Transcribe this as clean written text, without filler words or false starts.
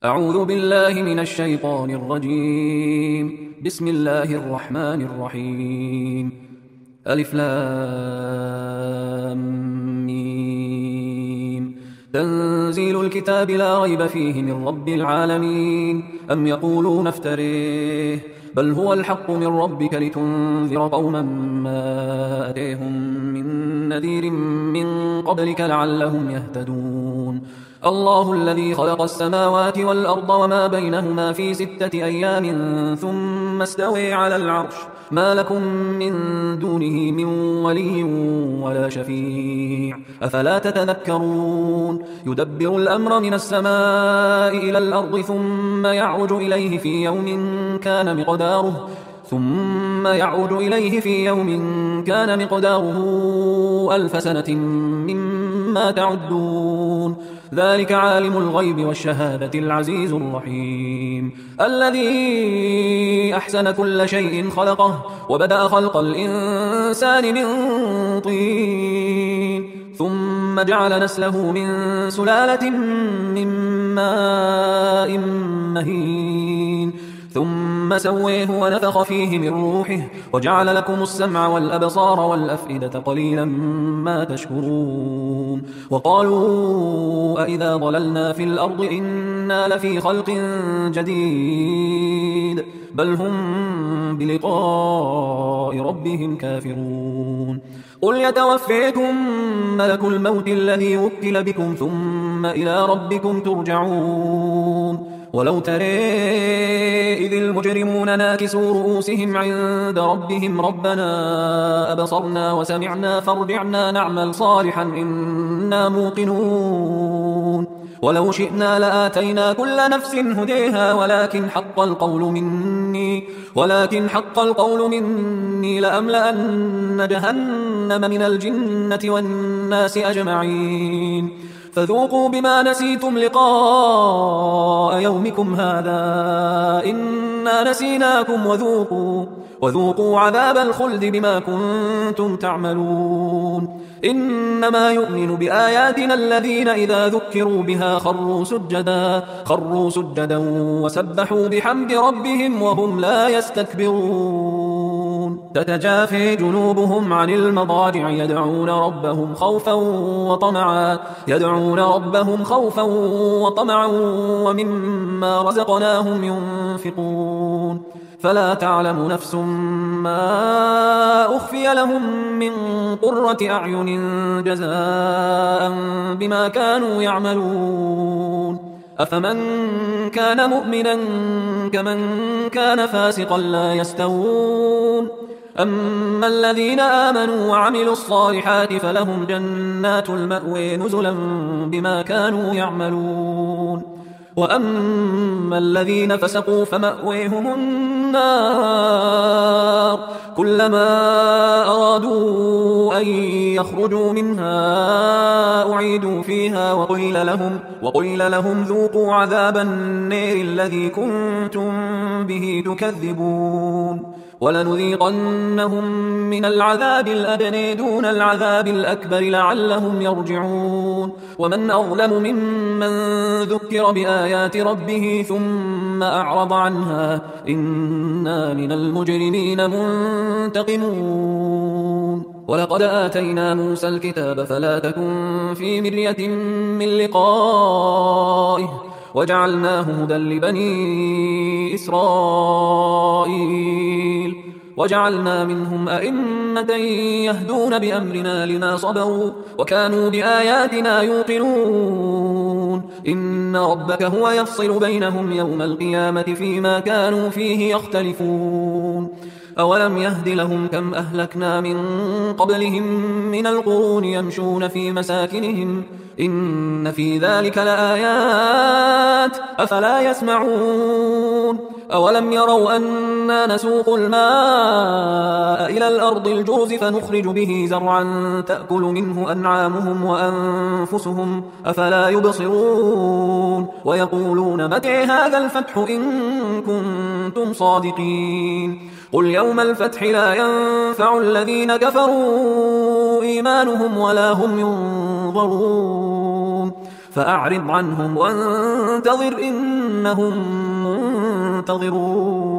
أعوذ بالله من الشيطان الرجيم. بسم الله الرحمن الرحيم. ألف لام ميم. تنزيل الكتاب لا ريب فيه من رب العالمين. أم يقولون افتريه بل هو الحق من ربك لتنذر قوما ما أتيهم من نذير من قبلك لعلهم يهتدون. الله الذي خلق السماوات والأرض وما بينهما في 6 أيام ثم استوى على العرش ما لكم من دونه من ولي ولا شفيع أفلا تتذكرون. يدبر الأمر من السماء إلى الأرض ثم يعرج إليه في يوم كان مقداره 1000 سنة مما تعدون. ذلك عالم الغيب والشهادة العزيز الرحيم. الذي أحسن كل شيء خلقه وبدأ خلق الإنسان من طين ثم جعل نسله من سلالة من ماء مهين ثم سويه ونفخ فيه من روحه وجعل لكم السمع والأبصار والأفئدة قليلا ما تشكرون. وقالوا أئذا ضللنا في الأرض إنا لفي خلق جديد بل هم بلقاء ربهم كافرون. قل يتوفيكم ملك الموت الذي وكل بكم ثم إلى ربكم ترجعون. ولو ترى إذ المجرمون ناكسوا رؤوسهم عند ربهم ربنا أبصرنا وسمعنا فارجعنا نعمل صالحا إنا موقنون. ولو شئنا لآتينا كل نفس هديها ولكن حق القول مني لأملأن جهنم من الجنة والناس أجمعين. فذوقوا بما نسيتم لقاء يومكم هذا إنا نسيناكم وذوقوا عذاب الخلد بما كنتم تعملون. إنما يؤمن بآياتنا الذين إذا ذكروا بها خروا سجدا وسبحوا بحمد ربهم وهم لا يستكبرون. تتجافى جنوبهم عن المضاجع يدعون ربهم خوفا وطمعا ومما رزقناهم ينفقون. فلا تعلم نفس ما أخفي لهم من قرة أعين جزاء بما كانوا يعملون. أفمن كان مؤمنا كمن كان فاسقا لا يستوون. أما الذين آمنوا وعملوا الصالحات فلهم جنات المأوى نزلا بما كانوا يعملون. وأما الذين فسقوا فمأويهم النار كلما أرادوا أن يخرجوا منها أعيدوا فيها وقيل لهم ذوقوا عذاب النار الذي كنتم به تكذبون. ولنذيقنهم من العذاب الأدنى دون العذاب الأكبر لعلهم يرجعون. ومن أظلم ممن ذكر بآيات ربه ثم أعرض عنها إنا من المجرمين منتقمون. ولقد آتينا موسى الكتاب فلا تكن في مرية من لقائه وجعلناه هدى لبني إسرائيل وجعلنا منهم أئمة يهدون بأمرنا لما صبروا وكانوا بآياتنا يوقنون. إن ربك هو يفصل بينهم يوم القيامة فيما كانوا فيه يختلفون. أولم يهد لهم كم أهلكنا من قبلهم من القرون يمشون في مساكنهم إن في ذلك لآيات أفلا يسمعون. أولم يروا أنا نسوق الماء إلى الأرض الجرز فنخرج به زرعا تأكل منه أنعامهم وأنفسهم أفلا يبصرون. ويقولون متى هذا الفتح إن كنتم صادقين. قل يوم الفتح لا ينفع الذين كفروا إيمانهم ولا هم ينظرون. فأعرض عنهم وانتظر إنهم منتظرون.